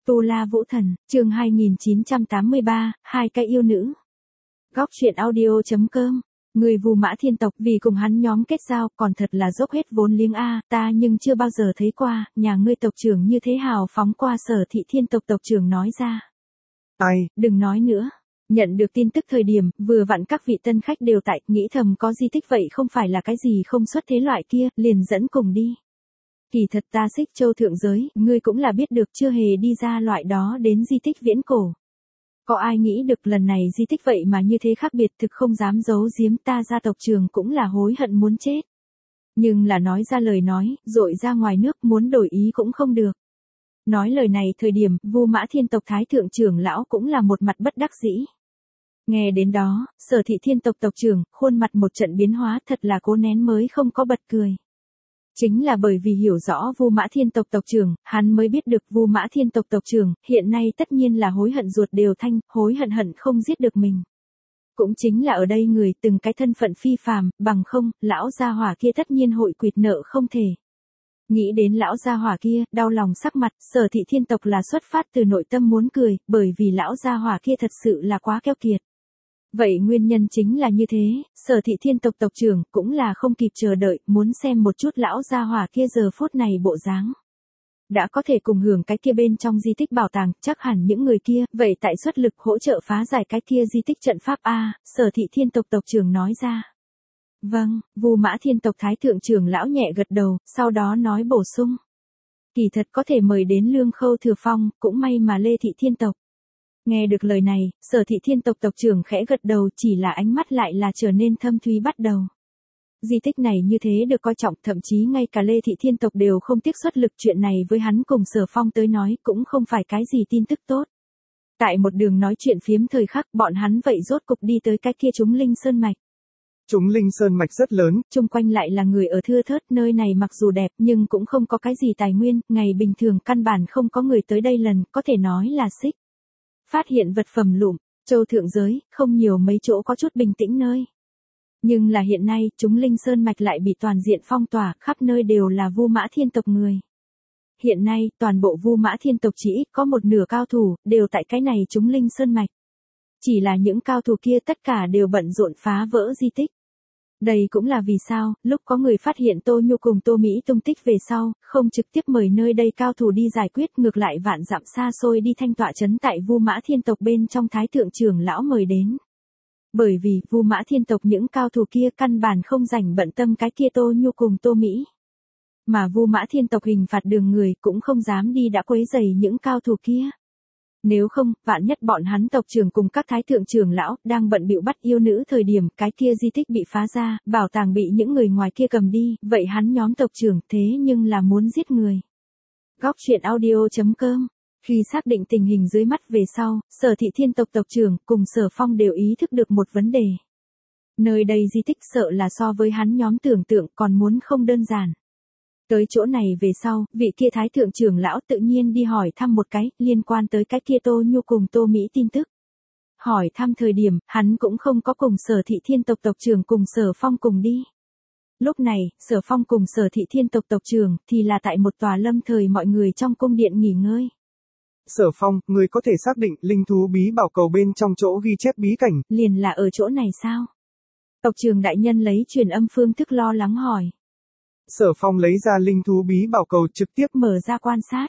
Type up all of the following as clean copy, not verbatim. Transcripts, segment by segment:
Tu La Vũ Thần, chương 2983, hai cái yêu nữ. Góc truyện audio.com. Người Vu Mã Thiên tộc vì cùng hắn nhóm kết giao còn thật là dốc hết vốn liếng a, ta nhưng chưa bao giờ thấy qua, nhà ngươi tộc trưởng như thế hào phóng qua Sở Thị Thiên tộc tộc trưởng nói ra. Ai, đừng nói nữa. Nhận được tin tức thời điểm, vừa vặn các vị tân khách đều tại, nghĩ thầm có di tích vậy không phải là cái gì không xuất thế loại kia, liền dẫn cùng đi. Kỳ thật ta Xích Châu thượng giới, ngươi cũng là biết được chưa hề đi ra loại đó đến di tích viễn cổ. Có ai nghĩ được lần này di tích vậy mà như thế khác biệt, thực không dám giấu giếm, ta gia tộc trường cũng là hối hận muốn chết. Nhưng là nói ra lời nói, dội ra ngoài nước muốn đổi ý cũng không được. Nói lời này thời điểm, Vu Mã Thiên tộc thái thượng trưởng lão cũng là một mặt bất đắc dĩ. Nghe đến đó, Sở Thị Thiên tộc tộc trưởng, khuôn mặt một trận biến hóa, thật là cố nén mới không có bật cười. Chính là bởi vì hiểu rõ Vu Mã Thiên tộc tộc trưởng, hắn mới biết được Vu Mã Thiên tộc tộc trưởng, hiện nay tất nhiên là hối hận ruột đều thanh, hối hận hận không giết được mình. Cũng chính là ở đây người từng cái thân phận phi phàm, bằng không, lão gia hỏa kia tất nhiên hội quỵt nợ không thể. Nghĩ đến lão gia hỏa kia, đau lòng sắc mặt, Sở Thị Thiên tộc là xuất phát từ nội tâm muốn cười, bởi vì lão gia hỏa kia thật sự là quá keo kiệt. Vậy nguyên nhân chính là như thế, Sở Thị Thiên tộc tộc trưởng cũng là không kịp chờ đợi, muốn xem một chút lão gia hỏa kia giờ phút này bộ dáng. Đã có thể cùng hưởng cái kia bên trong di tích bảo tàng, chắc hẳn những người kia, vậy tại xuất lực hỗ trợ phá giải cái kia di tích trận pháp A, Sở Thị Thiên tộc tộc trưởng nói ra. Vâng, Vu Mã Thiên tộc thái thượng trưởng lão nhẹ gật đầu, sau đó nói bổ sung. Kỳ thật có thể mời đến Lương Khâu Thừa Phong, cũng may mà Lê Thị Thiên tộc. Nghe được lời này, Sở Thị Thiên tộc tộc trưởng khẽ gật đầu, chỉ là ánh mắt lại là trở nên thâm thúy bắt đầu. Di tích này như thế được coi trọng, thậm chí ngay cả Lê Thị Thiên tộc đều không tiếc xuất lực, chuyện này với hắn cùng Sở Phong tới nói cũng không phải cái gì tin tức tốt. Tại một đường nói chuyện phiếm thời khắc, bọn hắn vậy rốt cục đi tới cái kia Chúng Linh Sơn Mạch. Chúng Linh Sơn Mạch rất lớn, Chung quanh lại là người ở thưa thớt, nơi này mặc dù đẹp nhưng cũng không có cái gì tài nguyên, ngày bình thường căn bản không có người tới đây lần, có thể nói là xích. Phát hiện vật phẩm lụm, châu thượng giới, không nhiều mấy chỗ có chút bình tĩnh nơi. Nhưng là hiện nay, Chúng Linh Sơn Mạch lại bị toàn diện phong tỏa, khắp nơi đều là Vu Mã Thiên tộc người. Hiện nay, toàn bộ Vu Mã Thiên tộc chỉ ít có một nửa cao thủ, đều tại cái này Chúng Linh Sơn Mạch. Chỉ là những cao thủ kia tất cả đều bận rộn phá vỡ di tích. Đây cũng là vì sao, lúc có người phát hiện Tô Nhu cùng Tô Mỹ tung tích về sau, không trực tiếp mời nơi đây cao thủ đi giải quyết, ngược lại vạn dặm xa xôi đi thanh tọa trấn tại Vu Mã Thiên tộc bên trong thái thượng trưởng lão mời đến. Bởi vì Vu Mã Thiên tộc những cao thủ kia căn bản không rảnh bận tâm cái kia Tô Nhu cùng Tô Mỹ. Mà Vu Mã Thiên tộc hình phạt đường người cũng không dám đi đã quấy rầy những cao thủ kia. Nếu không, vạn nhất bọn hắn tộc trưởng cùng các thái thượng trưởng lão đang bận bịu bắt yêu nữ thời điểm cái kia di tích bị phá ra, bảo tàng bị những người ngoài kia cầm đi, vậy hắn nhóm tộc trưởng thế nhưng là muốn giết người. Góc truyện audio.com. Khi xác định tình hình dưới mắt về sau, Sở Thị Thiên tộc tộc trưởng cùng Sở Phong đều ý thức được một vấn đề. Nơi đây di tích sợ là so với hắn nhóm tưởng tượng còn muốn không đơn giản. Tới chỗ này về sau, vị kia thái thượng trưởng lão tự nhiên đi hỏi thăm một cái, liên quan tới cái kia Tô Nhu cùng Tô Mỹ tin tức. Hỏi thăm thời điểm, hắn cũng không có cùng Sở Thị Thiên tộc tộc trưởng cùng Sở Phong cùng đi. Lúc này, Sở Phong cùng Sở Thị Thiên tộc tộc trưởng, thì là tại một tòa lâm thời mọi người trong cung điện nghỉ ngơi. Sở Phong, người có thể xác định linh thú bí bảo cầu bên trong chỗ ghi chép bí cảnh. Liền là ở chỗ này sao? Tộc trưởng đại nhân lấy truyền âm phương thức lo lắng hỏi. Sở Phong lấy ra linh thú bí bảo cầu trực tiếp mở ra quan sát.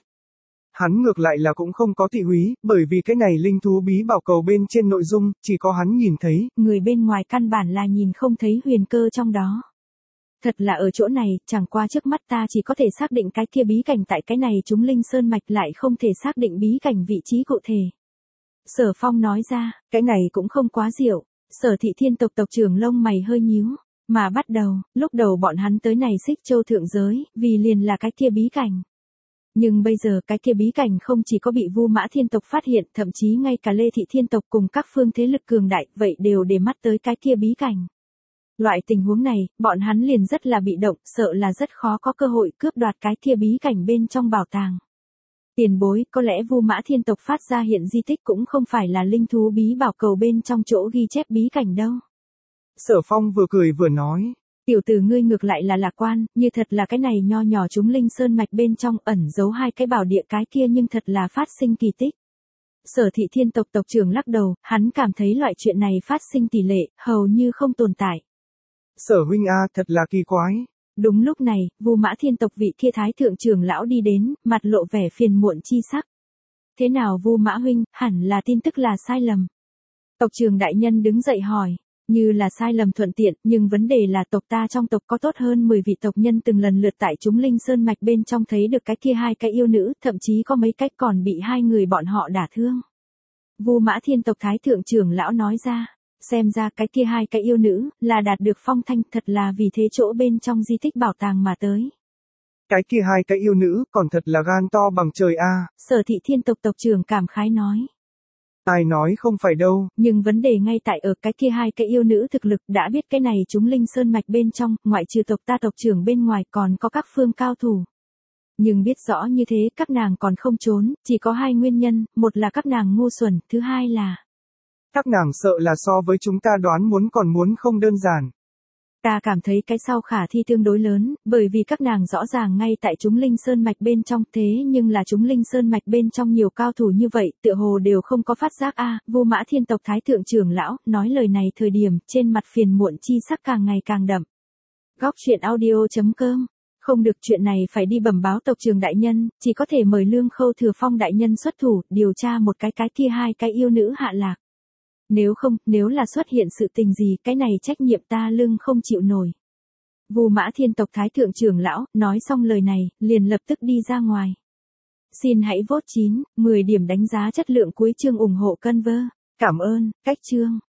Hắn ngược lại là cũng không có thị húy, bởi vì cái này linh thú bí bảo cầu bên trên nội dung, chỉ có hắn nhìn thấy. Người bên ngoài căn bản là nhìn không thấy huyền cơ trong đó. Thật là ở chỗ này, chẳng qua trước mắt ta chỉ có thể xác định cái kia bí cảnh tại cái này Chúng Linh Sơn Mạch, lại không thể xác định bí cảnh vị trí cụ thể. Sở Phong nói ra, cái này cũng không quá diệu. Sở Thị Thiên tộc tộc trưởng lông mày hơi nhíu. Mà bắt đầu, lúc đầu bọn hắn tới này Xích Châu thượng giới, vì liền là cái kia bí cảnh. Nhưng bây giờ cái kia bí cảnh không chỉ có bị Vu Mã Thiên tộc phát hiện, thậm chí ngay cả Lê Thị Thiên tộc cùng các phương thế lực cường đại, vậy đều để mắt tới cái kia bí cảnh. Loại tình huống này, bọn hắn liền rất là bị động, sợ là rất khó có cơ hội cướp đoạt cái kia bí cảnh bên trong bảo tàng. Tiền bối, có lẽ Vu Mã Thiên tộc phát ra hiện di tích cũng không phải là linh thú bí bảo cầu bên trong chỗ ghi chép bí cảnh đâu. Sở Phong vừa cười vừa nói, Tiểu tử ngươi ngược lại là lạc quan, như thật là cái này nho nhỏ chúng linh sơn mạch bên trong ẩn giấu hai cái bảo địa cái kia nhưng thật là phát sinh kỳ tích. Sở Thị Thiên tộc tộc trưởng lắc đầu, hắn cảm thấy loại chuyện này phát sinh tỷ lệ, hầu như không tồn tại. Sở huynh a, thật là kỳ quái. Đúng lúc này, Vu Mã Thiên tộc vị kia thái thượng trưởng lão đi đến, mặt lộ vẻ phiền muộn chi sắc. Thế nào Vu Mã huynh, hẳn là tin tức là sai lầm. Tộc trưởng đại nhân đứng dậy hỏi, như là sai lầm thuận tiện, nhưng vấn đề là tộc ta trong tộc có tốt hơn 10 vị tộc nhân từng lần lượt tại chúng linh sơn mạch bên trong thấy được cái kia hai cái yêu nữ, thậm chí có mấy cách còn bị hai người bọn họ đả thương. Vu Mã Thiên tộc thái thượng trưởng lão nói ra, xem ra cái kia hai cái yêu nữ là đạt được phong thanh, thật là vì thế chỗ bên trong di tích bảo tàng mà tới. Cái kia hai cái yêu nữ còn thật là gan to bằng trời a. Sở Thị Thiên tộc tộc trưởng cảm khái nói. Ai nói không phải đâu. Nhưng vấn đề ngay tại ở cái kia hai cái yêu nữ thực lực, đã biết cái này chúng linh sơn mạch bên trong, ngoại trừ tộc ta tộc trưởng bên ngoài còn có các phương cao thủ. Nhưng biết rõ như thế các nàng còn không trốn, chỉ có hai nguyên nhân, một là các nàng ngu xuẩn, thứ hai là các nàng sợ là so với chúng ta đoán muốn không đơn giản. Ta cảm thấy cái sau khả thi tương đối lớn, bởi vì các nàng rõ ràng ngay tại chúng linh sơn mạch bên trong, thế nhưng là chúng linh sơn mạch bên trong nhiều cao thủ như vậy, tựa hồ đều không có phát giác a. Vu Mã Thiên tộc thái thượng trưởng lão nói lời này thời điểm, trên mặt phiền muộn chi sắc càng ngày càng đậm. Góc truyện audio.com. Không được, chuyện này phải đi bẩm báo tộc trưởng đại nhân, chỉ có thể mời Lương Khâu Thừa Phong đại nhân xuất thủ, điều tra một cái kia hai cái yêu nữ hạ lạc. Nếu không, nếu là xuất hiện sự tình gì, cái này trách nhiệm ta Lương không chịu nổi. Vu Mã Thiên tộc thái thượng trưởng lão nói xong lời này, liền lập tức đi ra ngoài. Xin hãy vote 9, 10 điểm đánh giá chất lượng cuối chương ủng hộ Conver. Cảm ơn, cách chương.